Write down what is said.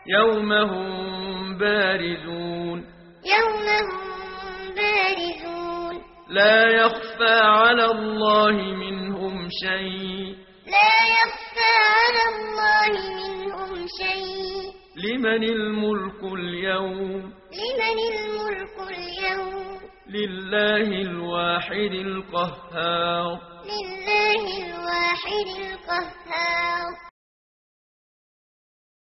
يوم هم بارزون يوم هم بارزون لا يخفى على الله منهم شيء لا يخفى على الله منهم شيء لمن الملك اليوم لمن الملك اليوم لله الواحد القهار لله الواحد القهار